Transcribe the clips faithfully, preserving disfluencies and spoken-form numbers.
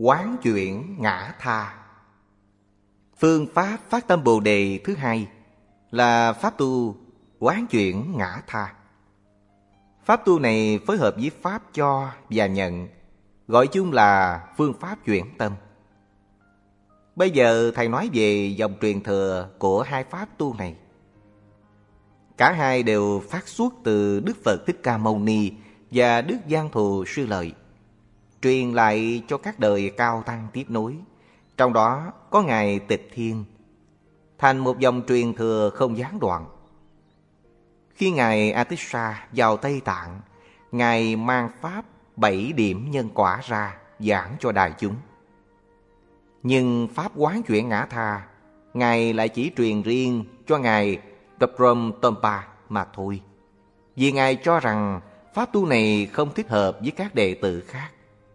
quán chuyển ngã tha. Phương pháp phát tâm Bồ Đề thứ hai là pháp tu quán chuyển ngã tha. Pháp tu này phối hợp với pháp cho và nhận, gọi chung là phương pháp chuyển tâm. Bây giờ thầy nói về dòng truyền thừa của hai pháp tu này. Cả hai đều phát xuất từ Đức Phật Thích Ca Mâu Ni và Đức Giang Thù Sư Lợi, truyền lại cho các đời cao tăng tiếp nối. Trong đó có Ngài Tịch Thiên, thành một dòng truyền thừa không gián đoạn. Khi Ngài Atisha vào Tây Tạng, Ngài mang pháp bảy điểm nhân quả ra giảng cho đại chúng. Nhưng pháp quán chuyển ngã tha, Ngài lại chỉ truyền riêng cho Ngài Draprom Tompa mà thôi, vì Ngài cho rằng pháp tu này không thích hợp với các đệ tử khác.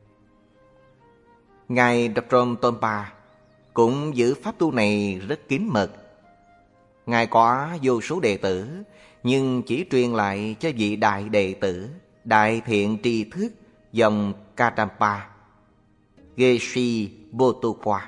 Ngài Draprom Tompa cũng giữ pháp tu này rất kín mật. Ngài có vô số đệ tử, nhưng chỉ truyền lại cho vị đại đệ tử, đại thiện tri thức dòng Kadampa, Geshe Botokwa.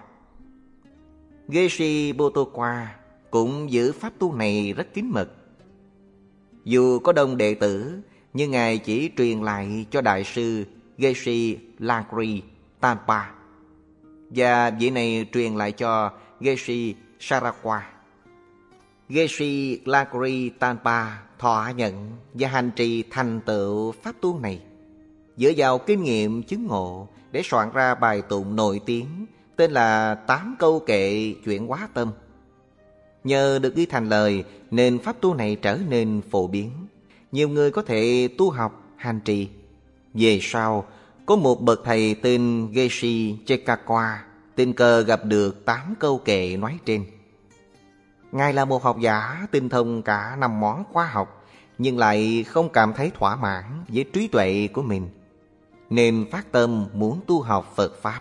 Geshe Botokwa cũng giữ pháp tu này rất kín mật. Dù có đông đệ tử, nhưng Ngài chỉ truyền lại cho đại sư Geshe Langri Tanpa, và vị này truyền lại cho Geshe Sarakwa. Geshe Langri Tanpa thọ nhận và hành trì thành tựu pháp tu này, dựa vào kinh nghiệm chứng ngộ để soạn ra bài tụng nổi tiếng tên là Tám Câu Kệ Chuyển Hóa Tâm. Nhờ được ghi thành lời nên pháp tu này trở nên phổ biến, nhiều người có thể tu học hành trì. Về sau, có một bậc thầy tên Geshe Chekakwa tình cờ gặp được tám câu kệ nói trên. Ngài là một học giả tinh thông cả năm món khoa học, nhưng lại không cảm thấy thỏa mãn với trí tuệ của mình, nên phát tâm muốn tu học Phật Pháp.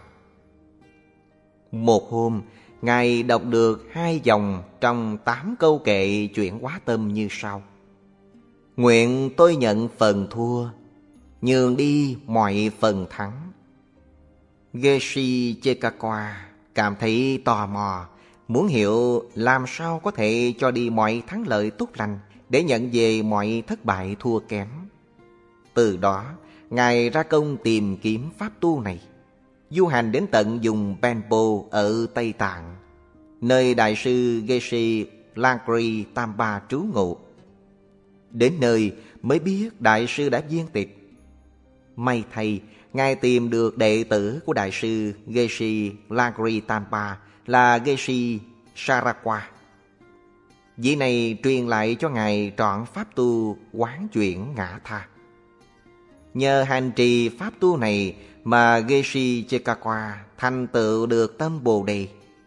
Một hôm, Ngài đọc được hai dòng trong tám câu kệ chuyển hóa tâm như sau: Nguyện tôi nhận phần thua, nhường đi mọi phần thắng. Geshe Chekakwa cảm thấy tò mò, muốn hiểu làm sao có thể cho đi mọi thắng lợi tốt lành để nhận về mọi thất bại thua kém. Từ đó, Ngài ra công tìm kiếm pháp tu này, du hành đến tận vùng Benpo ở Tây Tạng, nơi đại sư Geshe Langri Tanpa trú ngụ. Đến nơi mới biết đại sư đã viên tịch. May thay, Ngài tìm được đệ tử của đại sư Geshe Langri Tanpa là Geshe Sarakwa. Vị này truyền lại cho Ngài trọn pháp tu quán chuyển ngã tha. Nhờ hành trì pháp tu này mà Geshe Chekakwa thành tựu được tâm Bồ Đề.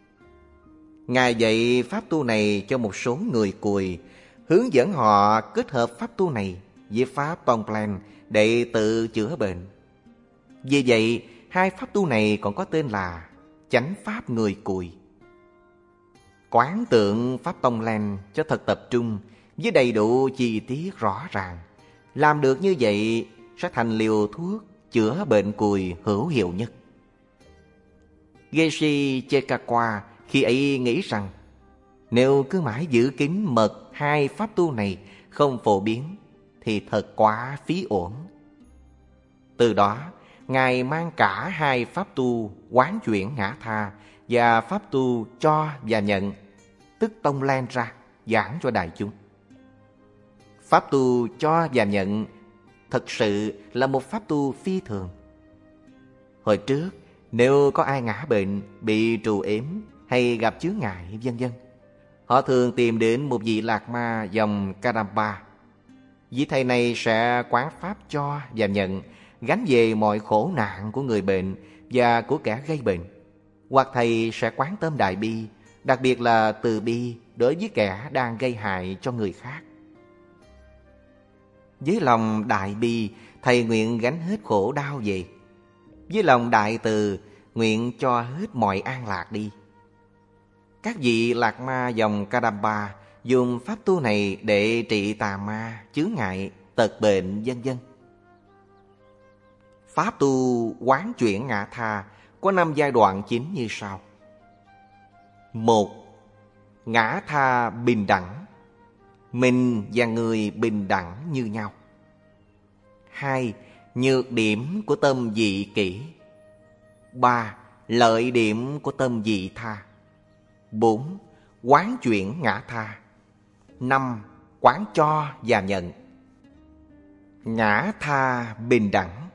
Ngài dạy pháp tu này cho một số người cùi, hướng dẫn họ kết hợp pháp tu này với pháp Tonglen để tự chữa bệnh. Vì vậy, hai pháp tu này còn có tên là chánh pháp người cùi. Quán tượng pháp Tonglen cho thật tập trung với đầy đủ chi tiết rõ ràng. Làm được như vậy sẽ thành liều thuốc chữa bệnh cùi hữu hiệu nhất. Geshe Chekakwa khi ấy nghĩ rằng nếu cứ mãi giữ kín mật hai pháp tu này không phổ biến thì thật quá phí uổng. Từ đó, Ngài mang cả hai pháp tu quán chuyển ngã tha và pháp tu cho và nhận, tức Tonglen ra, giảng cho đại chúng. Pháp tu cho và nhận thật sự là một pháp tu phi thường. Hồi trước, nếu có ai ngã bệnh, bị trù ếm hay gặp chướng ngại vân vân, họ thường tìm đến một vị lạc ma dòng Kadampa. Vị thầy này sẽ quán pháp cho và nhận, gánh về mọi khổ nạn của người bệnh và của kẻ gây bệnh. Hoặc thầy sẽ quán tâm đại bi, đặc biệt là từ bi đối với kẻ đang gây hại cho người khác. Với lòng đại bi, thầy nguyện gánh hết khổ đau về. Với lòng đại từ, nguyện cho hết mọi an lạc đi. Các vị lạc ma dòng Kadampa dùng pháp tu này để trị tà ma, chướng ngại, tật bệnh vân vân. Pháp tu quán chuyển ngã tha có năm giai đoạn chính như sau. Một, ngã tha bình đẳng. Mình và người bình đẳng như nhau. Hai, nhược điểm của tâm dị kỷ. Ba, lợi điểm của tâm dị tha. Bốn, quán chuyển ngã tha. Năm, quán cho và nhận. Ngã tha bình đẳng.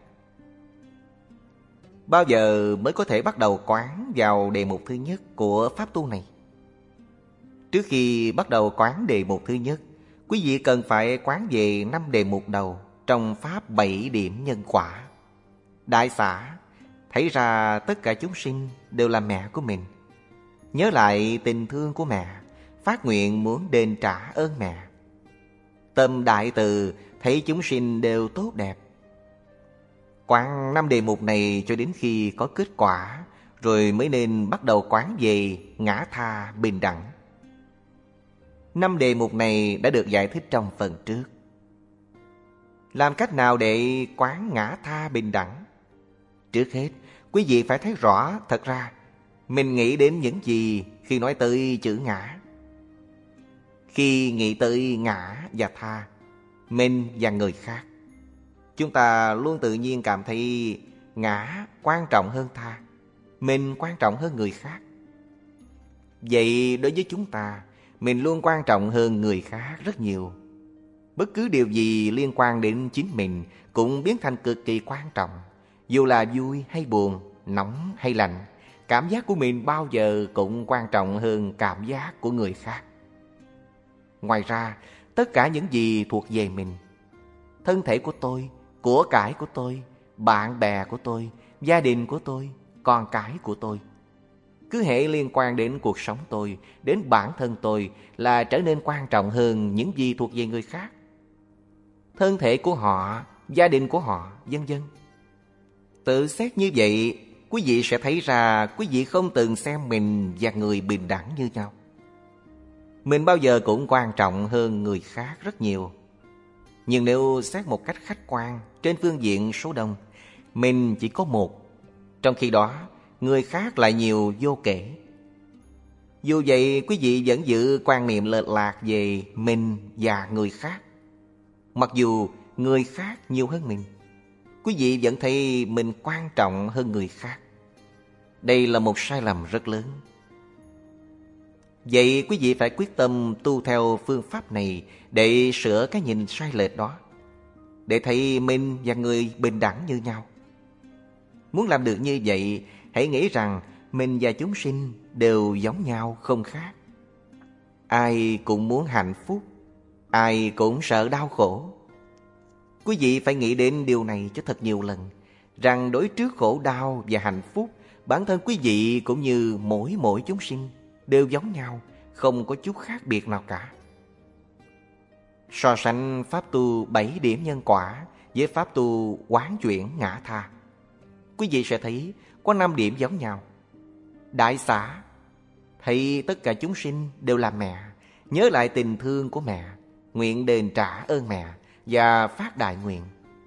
Bao giờ mới có thể bắt đầu quán vào đề mục thứ nhất của pháp tu này? Trước khi bắt đầu quán đề mục thứ nhất, quý vị cần phải quán về năm đề mục đầu trong pháp bảy điểm nhân quả. Đại xả, thấy ra tất cả chúng sinh đều là mẹ của mình. Nhớ lại tình thương của mẹ, phát nguyện muốn đền trả ơn mẹ. Tâm đại từ, thấy chúng sinh đều tốt đẹp. Quán năm đề mục này cho đến khi có kết quả, rồi mới nên bắt đầu quán về ngã tha bình đẳng. Năm đề mục này đã được giải thích trong phần trước. Làm cách nào để quán ngã tha bình đẳng? Trước hết, quý vị phải thấy rõ thật ra mình nghĩ đến những gì khi nói tới chữ ngã. Khi nghĩ tới ngã và tha, mình và người khác, chúng ta luôn tự nhiên cảm thấy ngã quan trọng hơn tha, mình quan trọng hơn người khác. Vậy đối với chúng ta, mình luôn quan trọng hơn người khác rất nhiều. Bất cứ điều gì liên quan đến chính mình cũng biến thành cực kỳ quan trọng. Dù là vui hay buồn, nóng hay lạnh, cảm giác của mình bao giờ cũng quan trọng hơn cảm giác của người khác. Ngoài ra, tất cả những gì thuộc về mình, thân thể của tôi, của cải của tôi, bạn bè của tôi, gia đình của tôi, con cái của tôi, cứ hễ liên quan đến cuộc sống tôi, đến bản thân tôi là trở nên quan trọng hơn những gì thuộc về người khác. Thân thể của họ, gia đình của họ, vân vân. Tự xét như vậy, quý vị sẽ thấy ra quý vị không từng xem mình và người bình đẳng như nhau. Mình bao giờ cũng quan trọng hơn người khác rất nhiều. Nhưng nếu xét một cách khách quan trên phương diện số đông, mình chỉ có một, trong khi đó người khác lại nhiều vô kể. Dù vậy, quý vị vẫn giữ quan niệm lệch lạc về mình và người khác. Mặc dù người khác nhiều hơn mình, quý vị vẫn thấy mình quan trọng hơn người khác. Đây là một sai lầm rất lớn. Vậy quý vị phải quyết tâm tu theo phương pháp này để sửa cái nhìn sai lệch đó, để thấy mình và người bình đẳng như nhau. Muốn làm được như vậy, hãy nghĩ rằng mình và chúng sinh đều giống nhau không khác. Ai cũng muốn hạnh phúc, ai cũng sợ đau khổ. Quý vị phải nghĩ đến điều này cho thật nhiều lần, rằng đối trước khổ đau và hạnh phúc, bản thân quý vị cũng như mỗi mỗi chúng sinh đều giống nhau, không có chút khác biệt nào cả. So sánh pháp tu bảy điểm nhân quả với pháp tu quán chuyển ngã tha, quý vị sẽ thấy có năm điểm giống nhau. Đại xả, thấy tất cả chúng sinh đều là mẹ, nhớ lại tình thương của mẹ, nguyện đền trả ơn mẹ và phát đại nguyện.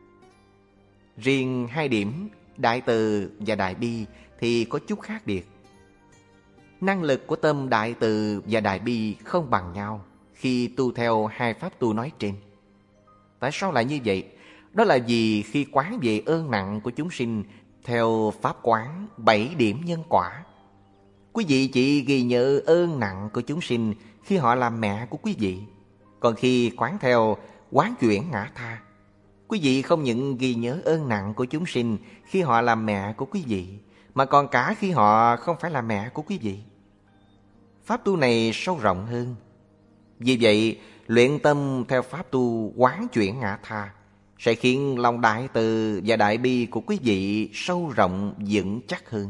Riêng hai điểm đại từ và đại bi thì có chút khác biệt. Năng lực của tâm đại từ và đại bi không bằng nhau khi tu theo hai pháp tu nói trên. Tại sao lại như vậy? Đó là vì khi quán về ơn nặng của chúng sinh theo pháp quán bảy điểm nhân quả, quý vị chỉ ghi nhớ ơn nặng của chúng sinh khi họ làm mẹ của quý vị. Còn khi quán theo quán chuyển ngã tha, quý vị không những ghi nhớ ơn nặng của chúng sinh khi họ làm mẹ của quý vị, mà còn cả khi họ không phải là mẹ của quý vị. Pháp tu này sâu rộng hơn. Vì vậy, luyện tâm theo pháp tu quán chuyển ngã tha sẽ khiến lòng đại từ và đại bi của quý vị sâu rộng vững chắc hơn.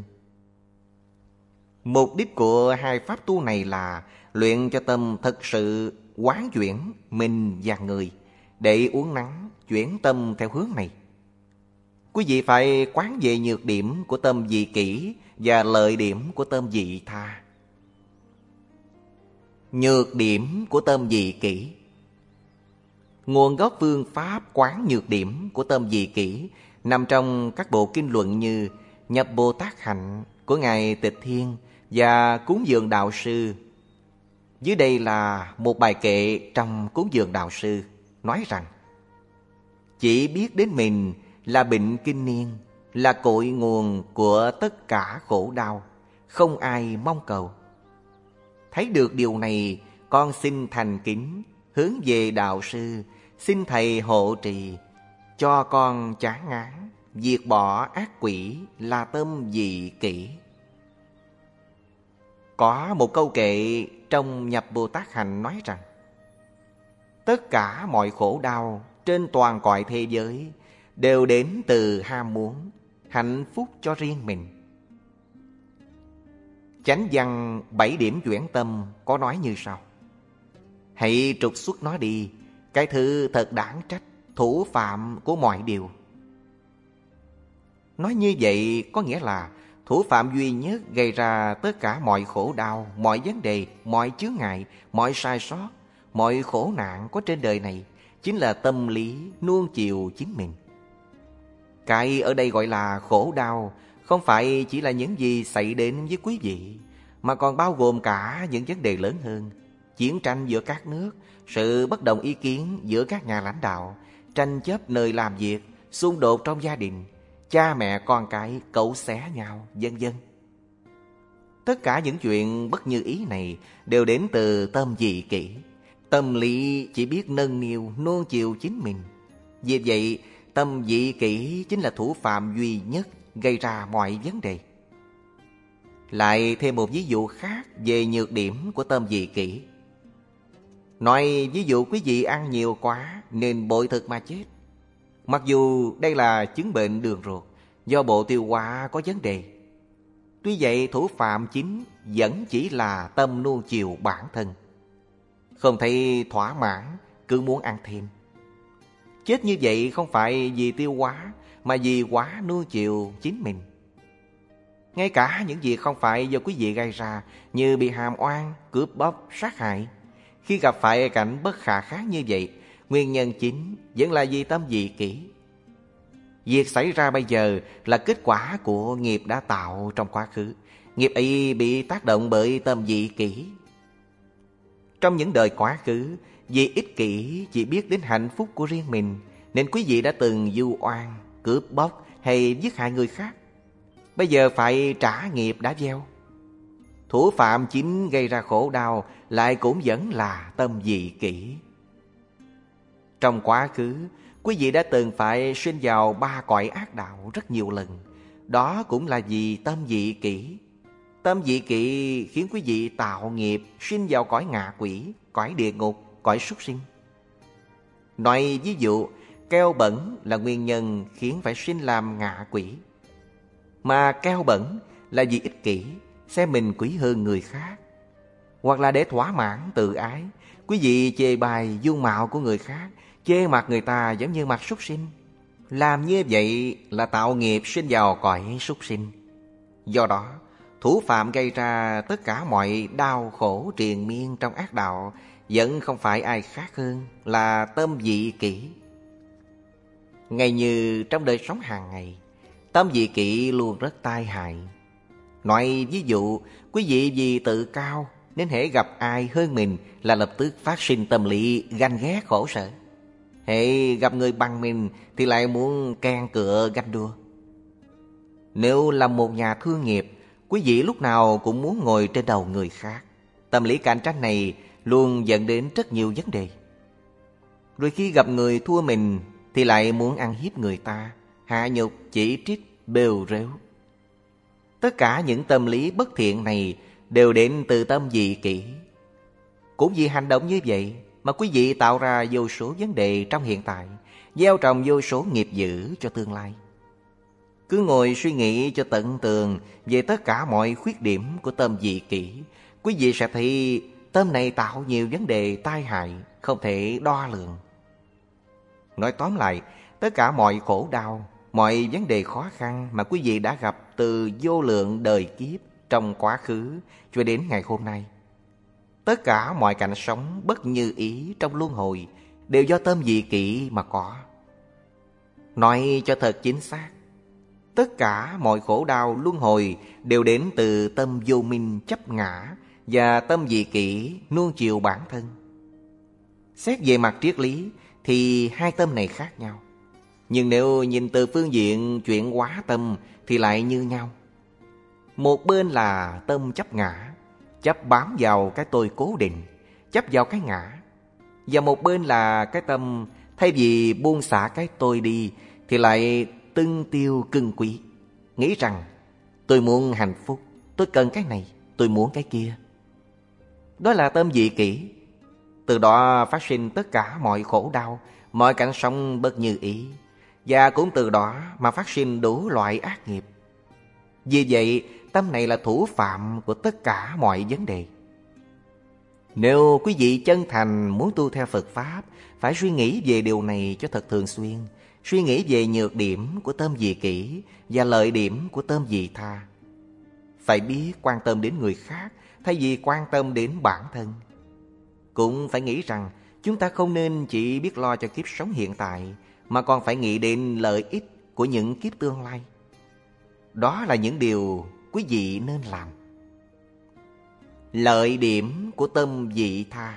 Mục đích của hai pháp tu này là luyện cho tâm thật sự quán chuyển mình và người, để uốn nắn chuyển tâm theo hướng này. Quý vị phải quán về nhược điểm của tâm dị kỷ và lợi điểm của tâm dị tha. Nhược điểm của tâm dị kỷ. Nguồn gốc phương pháp quán nhược điểm của tâm dị kỷ nằm trong các bộ kinh luận như Nhập Bồ Tát hạnh của Ngài Tịch Thiên và Cúng Dường Đạo Sư. Dưới đây là một bài kệ trong Cúng Dường Đạo Sư, nói rằng: chỉ biết đến mình là bệnh kinh niên, là cội nguồn của tất cả khổ đau, không ai mong cầu. Thấy được điều này, con xin thành kính hướng về Đạo Sư, xin Thầy hộ trì, cho con chán ngán, diệt bỏ ác quỷ là tâm dị kỷ. Có một câu kệ trong Nhập Bồ Tát Hạnh nói rằng: tất cả mọi khổ đau trên toàn cõi thế giới đều đến từ ham muốn hạnh phúc cho riêng mình. Chánh văn bảy điểm chuyển tâm có nói như sau: hãy trục xuất nó đi, cái thứ thật đáng trách, thủ phạm của mọi điều. Nói như vậy có nghĩa là thủ phạm duy nhất gây ra tất cả mọi khổ đau, mọi vấn đề, mọi chướng ngại, mọi sai sót, mọi khổ nạn có trên đời này chính là tâm lý nuông chiều chính mình. Cái ở đây gọi là khổ đau không phải chỉ là những gì xảy đến với quý vị, mà còn bao gồm cả những vấn đề lớn hơn: chiến tranh giữa các nước, sự bất đồng ý kiến giữa các nhà lãnh đạo, tranh chấp nơi làm việc, xung đột trong gia đình, cha mẹ con cái cấu xé nhau, vân vân. Tất cả những chuyện bất như ý này đều đến từ tâm dị kỷ. Tâm lý chỉ biết nâng niu nuông chiều chính mình. Vì vậy, tâm dị kỷ chính là thủ phạm duy nhất gây ra mọi vấn đề. Lại thêm một ví dụ khác về nhược điểm của tâm dị kỷ. Nói ví dụ quý vị ăn nhiều quá nên bội thực mà chết. Mặc dù đây là chứng bệnh đường ruột do bộ tiêu hóa có vấn đề. Tuy vậy thủ phạm chính vẫn chỉ là tâm nuông chiều bản thân. Không thấy thỏa mãn, cứ muốn ăn thêm. Chết như vậy không phải vì tiêu hóa, mà vì quá nuông chiều chính mình. Ngay cả những việc không phải do quý vị gây ra, như bị hàm oan, cướp bóc, sát hại, khi gặp phải cảnh bất khả kháng như vậy, nguyên nhân chính vẫn là vì tâm dị kỷ. Việc xảy ra bây giờ là kết quả của nghiệp đã tạo trong quá khứ. Nghiệp ấy bị tác động bởi tâm dị kỷ. Trong những đời quá khứ, vì ích kỷ chỉ biết đến hạnh phúc của riêng mình, nên quý vị đã từng vu oan, cướp bóc hay giết hại người khác. Bây giờ phải trả nghiệp đã gieo. Thủ phạm chính gây ra khổ đau lại cũng vẫn là tâm dị kỷ. Trong quá khứ, quý vị đã từng phải sinh vào ba cõi ác đạo rất nhiều lần. Đó cũng là vì tâm dị kỷ. Tâm dị kỷ khiến quý vị tạo nghiệp sinh vào cõi ngạ quỷ, cõi địa ngục, cõi súc sinh. Nói ví dụ, keo bẩn là nguyên nhân khiến phải sinh làm ngạ quỷ. Mà keo bẩn là vì ích kỷ, xem mình quý hơn người khác. Hoặc là để thỏa mãn tự ái, quý vị chê bai dung mạo của người khác, chê mặt người ta giống như mặt súc sinh. Làm như vậy là tạo nghiệp sinh vào cõi súc sinh. Do đó, thủ phạm gây ra tất cả mọi đau khổ triền miên trong ác đạo vẫn không phải ai khác hơn là tâm dị kỷ. Ngay như trong đời sống hàng ngày, tâm dị kỷ luôn rất tai hại. Nói ví dụ, quý vị vì tự cao nên hễ gặp ai hơn mình là lập tức phát sinh tâm lý ganh ghét khổ sở. Hễ gặp người bằng mình thì lại muốn can cựa ganh đua. Nếu là một nhà thương nghiệp, quý vị lúc nào cũng muốn ngồi trên đầu người khác. Tâm lý cạnh tranh này luôn dẫn đến rất nhiều vấn đề. Rồi khi gặp người thua mình thì lại muốn ăn hiếp người ta, hạ nhục, chỉ trích, bêu rếu. Tất cả những tâm lý bất thiện này đều đến từ tâm dị kỷ. Cũng vì hành động như vậy mà quý vị tạo ra vô số vấn đề trong hiện tại, gieo trồng vô số nghiệp dữ cho tương lai. Cứ ngồi suy nghĩ cho tận tường về tất cả mọi khuyết điểm của tâm dị kỷ, quý vị sẽ thấy tâm này tạo nhiều vấn đề tai hại không thể đo lường. Nói tóm lại, tất cả mọi khổ đau, mọi vấn đề khó khăn mà quý vị đã gặp từ vô lượng đời kiếp trong quá khứ cho đến ngày hôm nay, tất cả mọi cảnh sống bất như ý trong luân hồi đều do tâm dị kỷ mà có. Nói cho thật chính xác, Tất cả mọi khổ đau luân hồi đều đến từ tâm vô minh chấp ngã và tâm dị kỷ nuông chiều bản thân. Xét về mặt triết lý thì hai tâm này khác nhau. Nhưng nếu nhìn từ phương diện chuyển hóa tâm thì lại như nhau. Một bên là tâm chấp ngã, chấp bám vào cái tôi cố định, chấp vào cái ngã. Và một bên là cái tâm thay vì buông xả cái tôi đi thì lại tưng tiêu cưng quý, nghĩ rằng tôi muốn hạnh phúc, tôi cần cái này, tôi muốn cái kia. Đó là tâm dị kỷ. Từ đó phát sinh tất cả mọi khổ đau, mọi cảnh sống bất như ý. Và cũng từ đó mà phát sinh đủ loại ác nghiệp. Vì vậy, tâm này là thủ phạm của tất cả mọi vấn đề. Nếu quý vị chân thành muốn tu theo Phật Pháp, phải suy nghĩ về điều này cho thật thường xuyên. Suy nghĩ về nhược điểm của tâm dị kỷ và lợi điểm của tâm dị tha. Phải biết quan tâm đến người khác thay vì quan tâm đến bản thân. Cũng phải nghĩ rằng chúng ta không nên chỉ biết lo cho kiếp sống hiện tại, mà còn phải nghĩ đến lợi ích của những kiếp tương lai. Đó là những điều quý vị nên làm. Lợi điểm của tâm dị tha.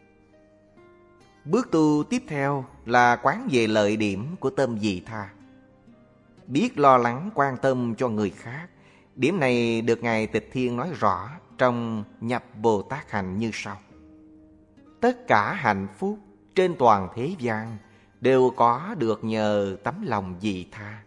Bước tu tiếp theo là quán về lợi điểm của tâm dị tha. Biết lo lắng quan tâm cho người khác. Điểm này được Ngài Tịch Thiên nói rõ trong Nhập Bồ Tát Hành như sau. Tất cả hạnh phúc trên toàn thế gian đều có được nhờ tấm lòng dị tha.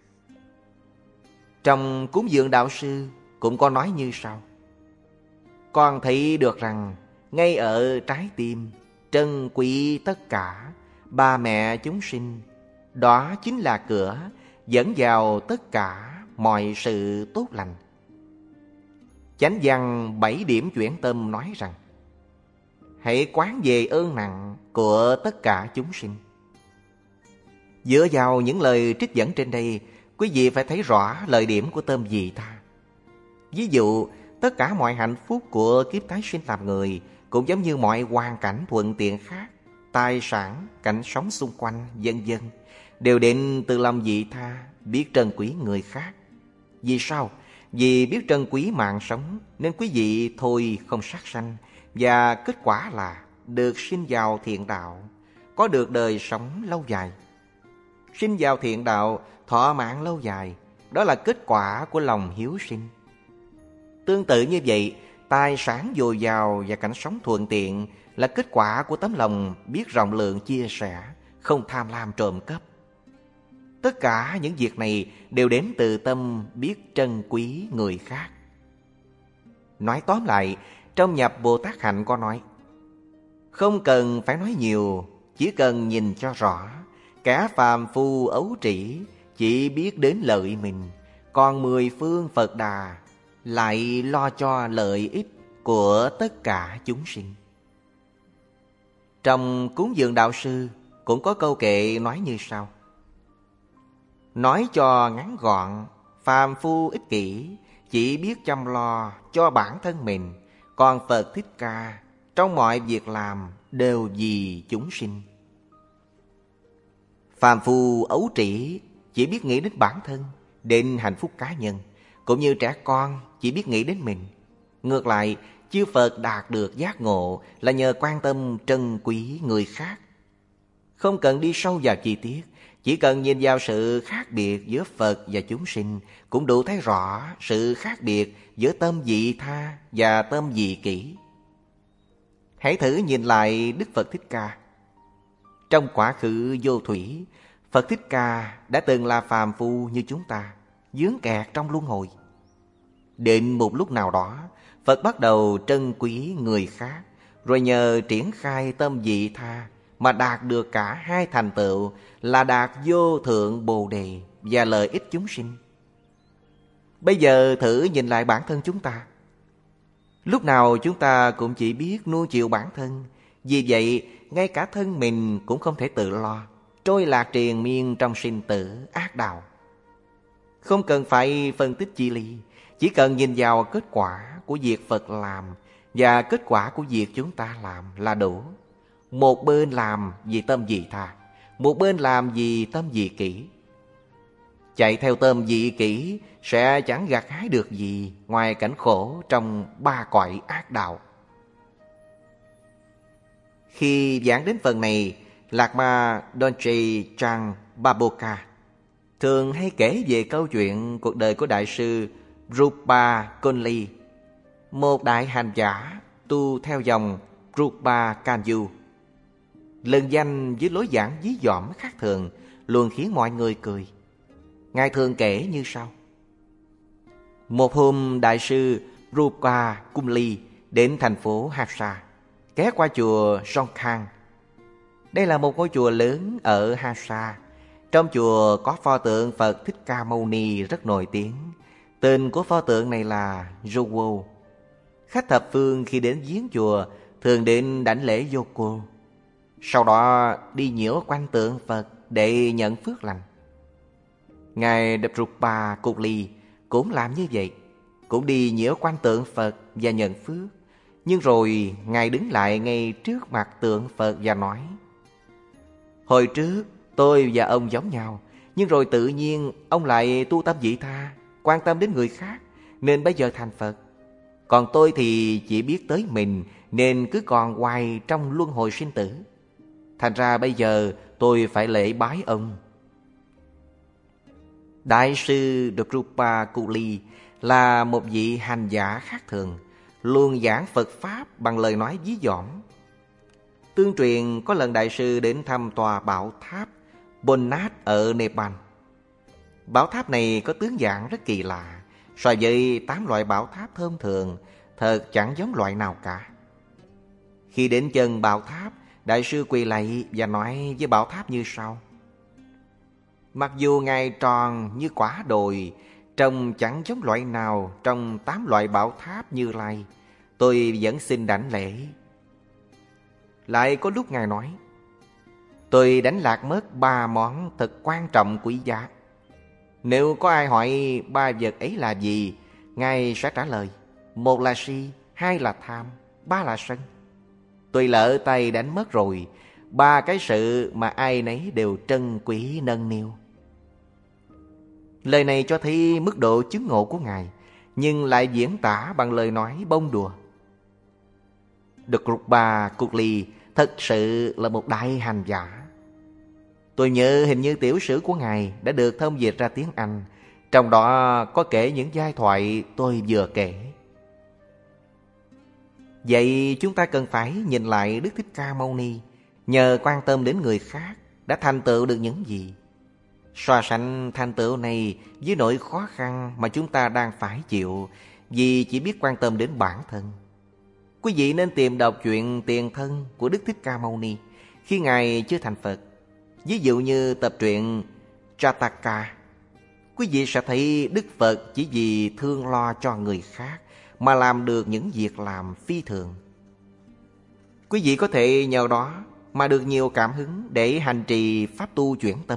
Trong Cúng Dường Đạo Sư cũng có nói như sau. Con thấy được rằng ngay ở trái tim trân quý tất cả ba mẹ chúng sinh, đó chính là cửa dẫn vào tất cả mọi sự tốt lành. Chánh văn bảy điểm chuyển tâm nói rằng hãy quán về ơn nặng của tất cả chúng sinh. Dựa vào những lời trích dẫn trên đây, quý vị phải thấy rõ lợi điểm của tâm dị tha. Ví dụ, tất cả mọi hạnh phúc của kiếp tái sinh làm người cũng giống như mọi hoàn cảnh thuận tiện khác, tài sản, cảnh sống xung quanh, vân vân, đều đến từ lòng dị tha, biết trân quý người khác. Vì sao? Vì biết trân quý mạng sống nên quý vị thôi không sát sanh, và kết quả là được sinh vào thiện đạo, có được đời sống lâu dài. Sinh vào thiện đạo, thọ mạng lâu dài, đó là kết quả của lòng hiếu sinh. Tương tự như vậy, tài sản dồi dào và cảnh sống thuận tiện là kết quả của tấm lòng biết rộng lượng chia sẻ, không tham lam trộm cắp. Tất cả những việc này đều đến từ tâm biết trân quý người khác. Nói tóm lại, trong Nhập Bồ Tát Hạnh có nói, không cần phải nói nhiều, chỉ cần nhìn cho rõ. Kẻ phàm phu ấu trĩ chỉ biết đến lợi mình, còn mười phương Phật Đà lại lo cho lợi ích của tất cả chúng sinh. Trong Cúng Dường Đạo Sư cũng có câu kệ nói như sau. Nói cho ngắn gọn, phàm phu ích kỷ, chỉ biết chăm lo cho bản thân mình, còn Phật Thích Ca trong mọi việc làm đều vì chúng sinh. Phàm phu ấu trĩ chỉ biết nghĩ đến bản thân, đến hạnh phúc cá nhân, cũng như trẻ con chỉ biết nghĩ đến mình. Ngược lại, chư Phật đạt được giác ngộ là nhờ quan tâm trân quý người khác. Không cần đi sâu vào chi tiết, chỉ cần nhìn vào sự khác biệt giữa Phật và chúng sinh cũng đủ thấy rõ sự khác biệt giữa tâm dị tha và tâm dị kỷ. Hãy thử nhìn lại Đức Phật Thích Ca. Trong quá khứ vô thủy, Phật Thích Ca đã từng là phàm phu như chúng ta, vướng kẹt trong luân hồi. Đến một lúc nào đó, Phật bắt đầu trân quý người khác, rồi nhờ triển khai tâm dị tha mà đạt được cả hai thành tựu là đạt vô thượng Bồ Đề và lợi ích chúng sinh. Bây giờ thử nhìn lại bản thân chúng ta. Lúc nào chúng ta cũng chỉ biết nuông chiều bản thân. Vì vậy, ngay cả thân mình cũng không thể tự lo, trôi lạc triền miên trong sinh tử ác đạo. Không cần phải phân tích chi ly, chỉ cần nhìn vào kết quả của việc Phật làm và kết quả của việc chúng ta làm là đủ. Một bên làm vì tâm dị tha, một bên làm vì tâm dị kỷ. Chạy theo tôm dị kỷ sẽ chẳng gặt hái được gì ngoài cảnh khổ trong ba cõi ác đạo. Khi giảng đến phần này, Lạc Ma Donche Trang Baboka thường hay kể về câu chuyện cuộc đời của Đại sư Rupa Konli, một đại hành giả tu theo dòng Rupa Kanyu. Lừng danh với lối giảng dí dỏm khác thường, luôn khiến mọi người cười. Ngài thường kể như sau. Một hôm, Đại sư Rupa Kumli đến thành phố Hasa, ghé qua chùa Songkhang. Đây là một ngôi chùa lớn ở Hasa. Trong chùa có pho tượng Phật Thích Ca Mâu Ni rất nổi tiếng. Tên của pho tượng này là Jowo. Khách thập phương khi đến viếng chùa thường đến đảnh lễ Jowo, sau đó đi nhiễu quanh tượng Phật để nhận phước lành. Ngài Rupa Kumli cũng làm như vậy, cũng đi nhiễu quanh tượng Phật và nhận phước. Nhưng rồi Ngài đứng lại ngay trước mặt tượng Phật và nói: Hồi trước tôi và ông giống nhau, nhưng rồi tự nhiên ông lại tu tâm vị tha, quan tâm đến người khác, nên bây giờ thành Phật. Còn tôi thì chỉ biết tới mình, nên cứ còn hoài trong luân hồi sinh tử. Thành ra bây giờ tôi phải lễ bái ông. Đại sư Rupa Kumli là một vị hành giả khác thường, luôn giảng Phật Pháp bằng lời nói dí dỏm. Tương truyền có lần Đại sư đến thăm tòa bảo tháp Bonnat ở Nepal. Bảo tháp này có tướng dạng rất kỳ lạ, so với tám loại bảo tháp thông thường, thật chẳng giống loại nào cả. Khi đến chân bảo tháp, Đại sư quỳ lạy và nói với bảo tháp như sau: Mặc dù ngài tròn như quả đồi, trông chẳng giống loại nào trong tám loại bảo tháp Như Lai, tôi vẫn xin đảnh lễ. Lại có lúc ngài nói: Tôi đánh lạc mất ba món thật quan trọng quý giá. Nếu có ai hỏi ba vật ấy là gì, ngài sẽ trả lời: một là si, hai là tham, ba là sân. Tôi lỡ tay đánh mất rồi ba cái sự mà ai nấy đều trân quý nâng niu. Lời này cho thấy mức độ chứng ngộ của ngài, nhưng lại diễn tả bằng lời nói bông đùa. Đức Rupa Kumli thật sự là một đại hành giả. Tôi nhớ hình như tiểu sử của ngài đã được thông dịch ra tiếng Anh, trong đó có kể những giai thoại tôi vừa kể. Vậy chúng ta cần phải nhìn lại Đức Thích Ca Mâu Ni nhờ quan tâm đến người khác đã thành tựu được những gì. So sánh thành tựu này với nỗi khó khăn mà chúng ta đang phải chịu vì chỉ biết quan tâm đến bản thân. Quý vị nên tìm đọc chuyện tiền thân của Đức Thích Ca Mâu Ni khi ngài chưa thành Phật. Ví dụ như tập truyện Jataka, quý vị sẽ thấy Đức Phật chỉ vì thương lo cho người khác mà làm được những việc làm phi thường. Quý vị có thể nhờ đó mà được nhiều cảm hứng để hành trì pháp tu chuyển tâm.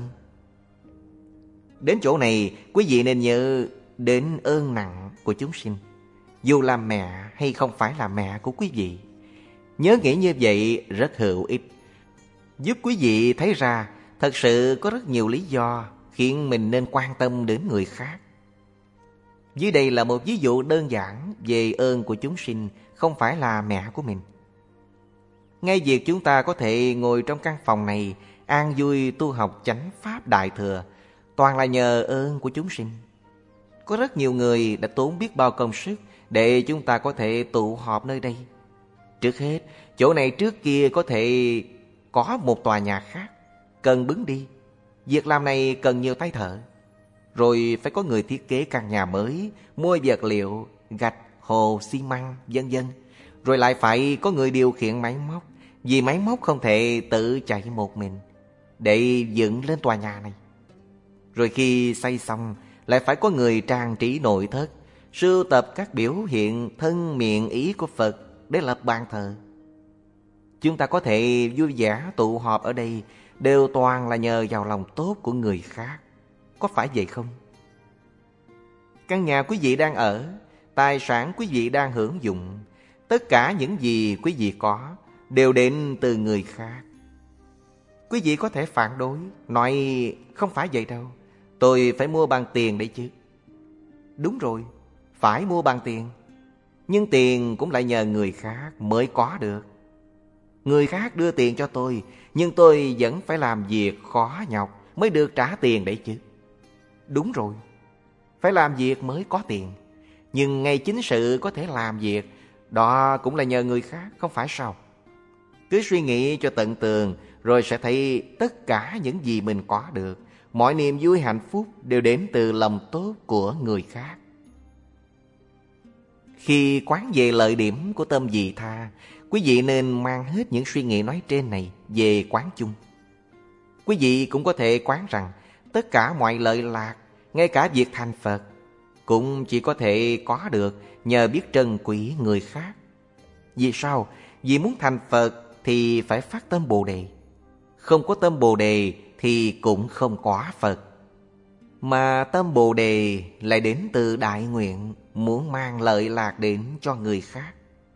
Đến chỗ này, quý vị nên nhớ đến ơn nặng của chúng sinh, dù là mẹ hay không phải là mẹ của quý vị. Nhớ nghĩ như vậy rất hữu ích, giúp quý vị thấy ra thật sự có rất nhiều lý do khiến mình nên quan tâm đến người khác. Dưới đây là một ví dụ đơn giản về ơn của chúng sinh không phải là mẹ của mình. Ngay việc chúng ta có thể ngồi trong căn phòng này an vui tu học chánh pháp đại thừa toàn là nhờ ơn của chúng sinh. Có rất nhiều người đã tốn biết bao công sức để chúng ta có thể tụ họp nơi đây. Trước hết, chỗ này trước kia có thể có một tòa nhà khác, cần bứng đi. Việc làm này cần nhiều tay thợ. Rồi phải có người thiết kế căn nhà mới, mua vật liệu, gạch, hồ, xi măng, vân vân. Rồi lại phải có người điều khiển máy móc, vì máy móc không thể tự chạy một mình, để dựng lên tòa nhà này. Rồi khi xây xong, lại phải có người trang trí nội thất, sưu tập các biểu hiện thân miệng ý của Phật để lập bàn thờ. Chúng ta có thể vui vẻ tụ họp ở đây đều toàn là nhờ vào lòng tốt của người khác. Có phải vậy không? Căn nhà quý vị đang ở, tài sản quý vị đang hưởng dụng, tất cả những gì quý vị có đều đến từ người khác. Quý vị có thể phản đối, nói không phải vậy đâu. Tôi phải mua bằng tiền đấy chứ. Đúng rồi, phải mua bằng tiền. Nhưng tiền cũng lại nhờ người khác mới có được. Người khác đưa tiền cho tôi, nhưng tôi vẫn phải làm việc khó nhọc mới được trả tiền đấy chứ. Đúng rồi, phải làm việc mới có tiền. Nhưng ngay chính sự có thể làm việc, đó cũng là nhờ người khác, không phải sao? Cứ suy nghĩ cho tận tường, rồi sẽ thấy tất cả những gì mình có được, mọi niềm vui hạnh phúc đều đến từ lòng tốt của người khác. Khi quán về lợi điểm của tâm vị tha, quý vị nên mang hết những suy nghĩ nói trên này về quán chung. Quý vị cũng có thể quán rằng tất cả mọi lợi lạc, ngay cả việc thành Phật, cũng chỉ có thể có được nhờ biết trân quý người khác. Vì sao? Vì muốn thành Phật thì phải phát tâm Bồ Đề. Không có tâm Bồ Đề thì cũng không có Phật. Mà tâm Bồ Đề lại đến từ đại nguyện, muốn mang lợi lạc đến cho người khác.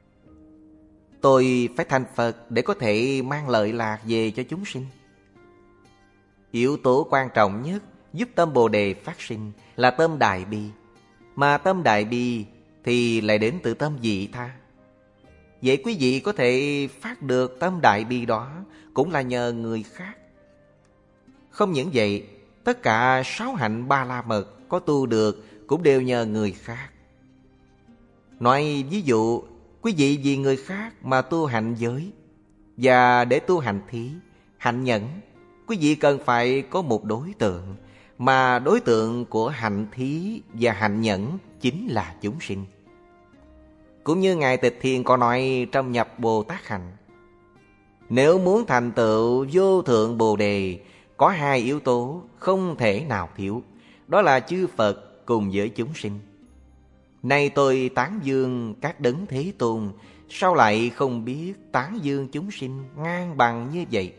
Tôi phải thành Phật để có thể mang lợi lạc về cho chúng sinh. Yếu tố quan trọng nhất giúp tâm Bồ Đề phát sinh là tâm Đại Bi. Mà tâm Đại Bi thì lại đến từ tâm vị tha. Vậy quý vị có thể phát được tâm Đại Bi đó cũng là nhờ người khác. Không những vậy, tất cả sáu hạnh ba la mật có tu được cũng đều nhờ người khác. Nói ví dụ, quý vị vì người khác mà tu hạnh giới. Và để tu hạnh thí, hạnh nhẫn, quý vị cần phải có một đối tượng. Mà đối tượng của hạnh thí và hạnh nhẫn chính là chúng sinh. Cũng như Ngài Tịch Thiền có nói trong Nhập Bồ Tát Hành, nếu muốn thành tựu vô thượng Bồ Đề, có hai yếu tố không thể nào thiếu. Đó là chư Phật cùng với chúng sinh. Nay tôi tán dương các đấng Thế Tôn, sao lại không biết tán dương chúng sinh ngang bằng như vậy?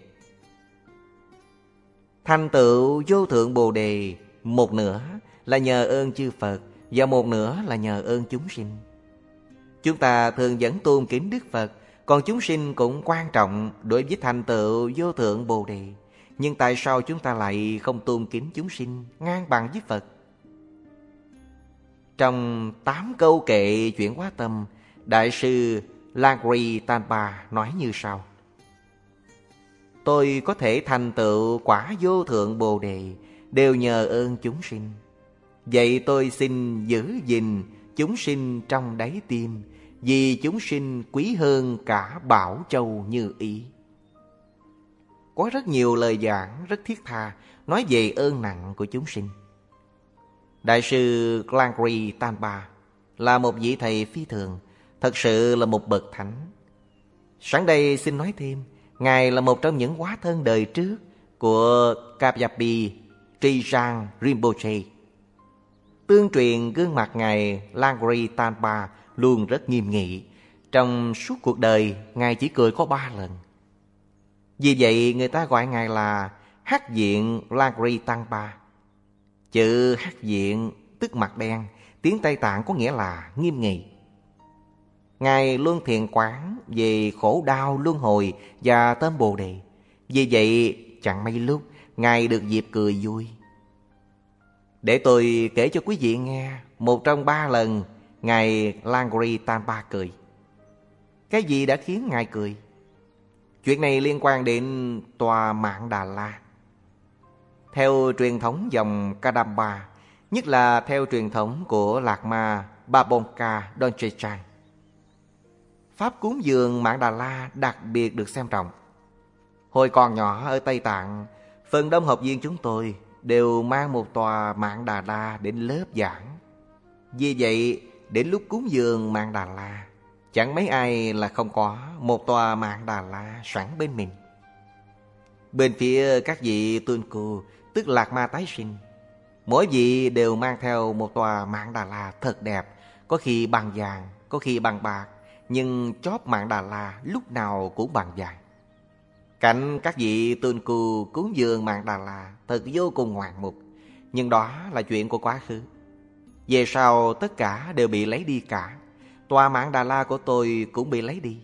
Thành tựu vô thượng Bồ Đề, một nửa là nhờ ơn chư Phật và một nửa là nhờ ơn chúng sinh. Chúng ta thường vẫn tôn kính Đức Phật, còn chúng sinh cũng quan trọng đối với thành tựu vô thượng Bồ Đề. Nhưng tại sao chúng ta lại không tôn kính chúng sinh ngang bằng với Phật? Trong tám câu kệ chuyển hóa tâm, Đại sư Langri Tanpa nói như sau: tôi có thể thành tựu quả vô thượng Bồ Đề đều nhờ ơn chúng sinh. Vậy tôi xin giữ gìn chúng sinh trong đáy tim, vì chúng sinh quý hơn cả Bảo Châu Như Ý. Có rất nhiều lời giảng rất thiết tha nói về ơn nặng của chúng sinh. Đại sư Langri Tanpa là một vị thầy phi thường, thật sự là một bậc thánh. Sẵn đây xin nói thêm, Ngài là một trong những hóa thân đời trước của Kapyapi Trijang Rinpoche. Tương truyền gương mặt Ngài Langri Tanpa luôn rất nghiêm nghị. Trong suốt cuộc đời, Ngài chỉ cười có ba lần. Vì vậy người ta gọi Ngài là Hắc Diện Langri Tanpa. Chữ Hắc Diện tức mặt đen, tiếng Tây Tạng có nghĩa là nghiêm nghị. Ngài luôn thiền quán về khổ đau luân hồi và tâm Bồ Đề. Vì vậy chẳng mấy lúc Ngài được dịp cười vui. Để tôi kể cho quý vị nghe một trong ba lần Ngài Langri Tanpa cười. Cái gì đã khiến Ngài cười? Chuyện này liên quan đến tòa Mạn Đà La. Theo truyền thống dòng Kadamba, nhất là theo truyền thống của Lạc Ma Babonka Donchechan, pháp cúng dường Mạn Đà La đặc biệt được xem trọng. Hồi còn nhỏ ở Tây Tạng, phần đông học viên chúng tôi đều mang một tòa Mạn Đà La đến lớp giảng. Vì vậy, đến lúc cúng dường Mạn Đà La, chẳng mấy ai là không có một tòa Mạn Đà La sẵn bên mình. Bên phía các vị Tunku, tức Lạc Ma tái sinh, mỗi vị đều mang theo một tòa Mạn Đà La thật đẹp, có khi bằng vàng, có khi bằng bạc, nhưng chóp Mạn Đà La lúc nào cũng bằng vàng. Cảnh các vị Tunku cúng dường Mạn Đà La thật vô cùng ngoạn mục, nhưng đó là chuyện của quá khứ. Về sau tất cả đều bị lấy đi cả. Tòa Mạn Đà La của tôi cũng bị lấy đi.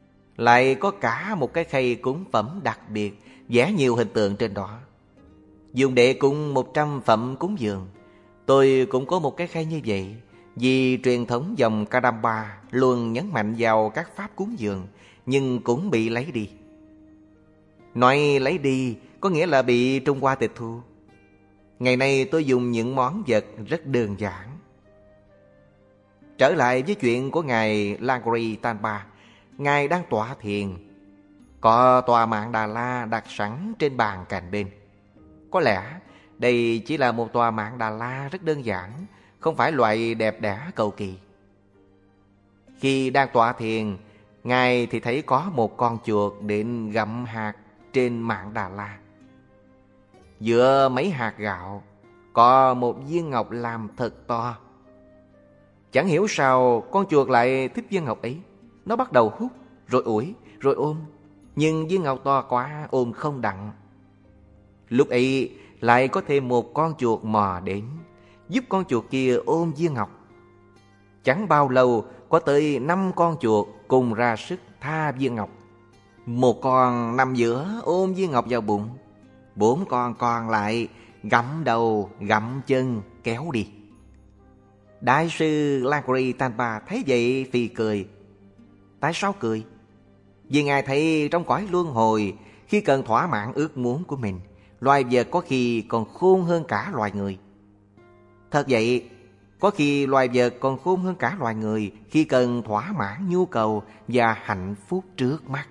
Lại có cả một cái khay cúng phẩm đặc biệt, vẽ nhiều hình tượng trên đó. dùng để cúng một trăm phẩm cúng dường. Tôi cũng có một cái khay như vậy, vì truyền thống dòng Kadamba luôn nhấn mạnh vào các pháp cúng dường, nhưng cũng bị lấy đi. Nói lấy đi có nghĩa là bị Trung Hoa tịch thu. Ngày nay tôi dùng những món vật rất đơn giản. Trở lại với chuyện của Ngài Langri Tanpa. Ngài đang tọa thiền, có tòa mạng Đà La đặt sẵn trên bàn cạnh bên. Có lẽ đây chỉ là một tòa mạng Đà La rất đơn giản, không phải loại đẹp đẽ cầu kỳ. Khi đang tọa thiền, Ngài thì thấy có một con chuột định gặm hạt trên mạng Đà La. Giữa mấy hạt gạo có một viên ngọc làm thật to. Chẳng hiểu sao con chuột lại thích viên ngọc ấy. Nó bắt đầu hút, rồi ủi, rồi ôm. Nhưng viên ngọc to quá, ôm không đặng. Lúc ấy lại có thêm một con chuột mò đến, giúp con chuột kia ôm viên ngọc. Chẳng bao lâu có tới năm con chuột cùng ra sức tha viên ngọc. Một con nằm giữa ôm viên ngọc vào bụng. Bốn con còn lại gặm đầu, gặm chân, kéo đi. Đại sư Langri Tanpa thấy vậy phì cười. Tại sao cười? Vì Ngài thấy trong cõi luân hồi, khi cần thỏa mãn ước muốn của mình, loài vật có khi còn khôn hơn cả loài người. Thật vậy, có khi loài vật còn khôn hơn cả loài người khi cần thỏa mãn nhu cầu và hạnh phúc trước mắt.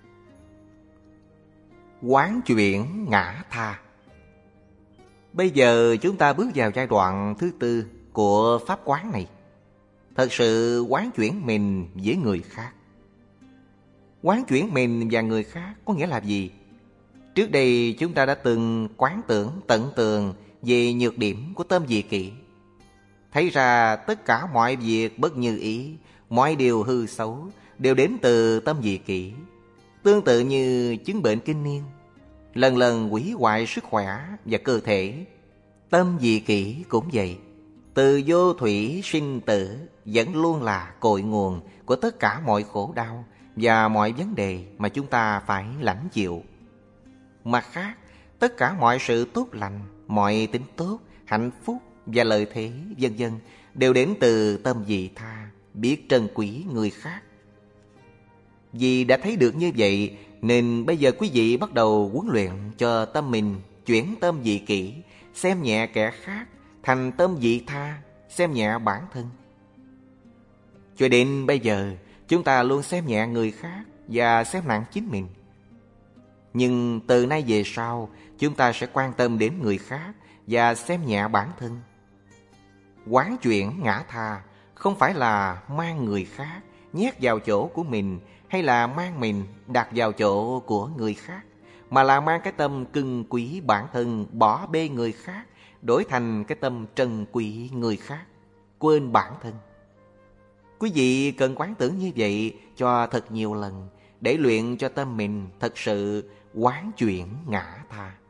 Quán chuyển ngã tha. Bây giờ chúng ta bước vào giai đoạn thứ tư của pháp quán này. Thật sự quán chuyển mình với người khác. Quán chuyển mình và người khác có nghĩa là gì? Trước đây chúng ta đã từng quán tưởng tận tường về nhược điểm của tâm dị kỷ. Thấy ra tất cả mọi việc bất như ý, mọi điều hư xấu đều đến từ tâm dị kỷ. Tương tự như chứng bệnh kinh niên, lần lần hủy hoại sức khỏe và cơ thể. Tâm dị kỷ cũng vậy. Từ vô thủy sinh tử vẫn luôn là cội nguồn của tất cả mọi khổ đau và mọi vấn đề mà chúng ta phải lãnh chịu. Mặt khác, tất cả mọi sự tốt lành, mọi tính tốt, hạnh phúc và lợi thế vân vân đều đến từ tâm vị tha, biết trân quý người khác. Vì đã thấy được như vậy nên bây giờ quý vị bắt đầu huấn luyện cho tâm mình chuyển tâm vị kỷ, xem nhẹ kẻ khác, thành tâm vị tha, xem nhẹ bản thân. Cho đến bây giờ, chúng ta luôn xem nhẹ người khác và xem nặng chính mình. Nhưng từ nay về sau, chúng ta sẽ quan tâm đến người khác và xem nhẹ bản thân. Quán chuyển ngã tha không phải là mang người khác nhét vào chỗ của mình, hay là mang mình đặt vào chỗ của người khác, mà là mang cái tâm cưng quý bản thân, bỏ bê người khác, đổi thành cái tâm trân quý người khác, quên bản thân. Quý vị cần quán tưởng như vậy cho thật nhiều lần, để luyện cho tâm mình thật sự quán chuyển ngã tha.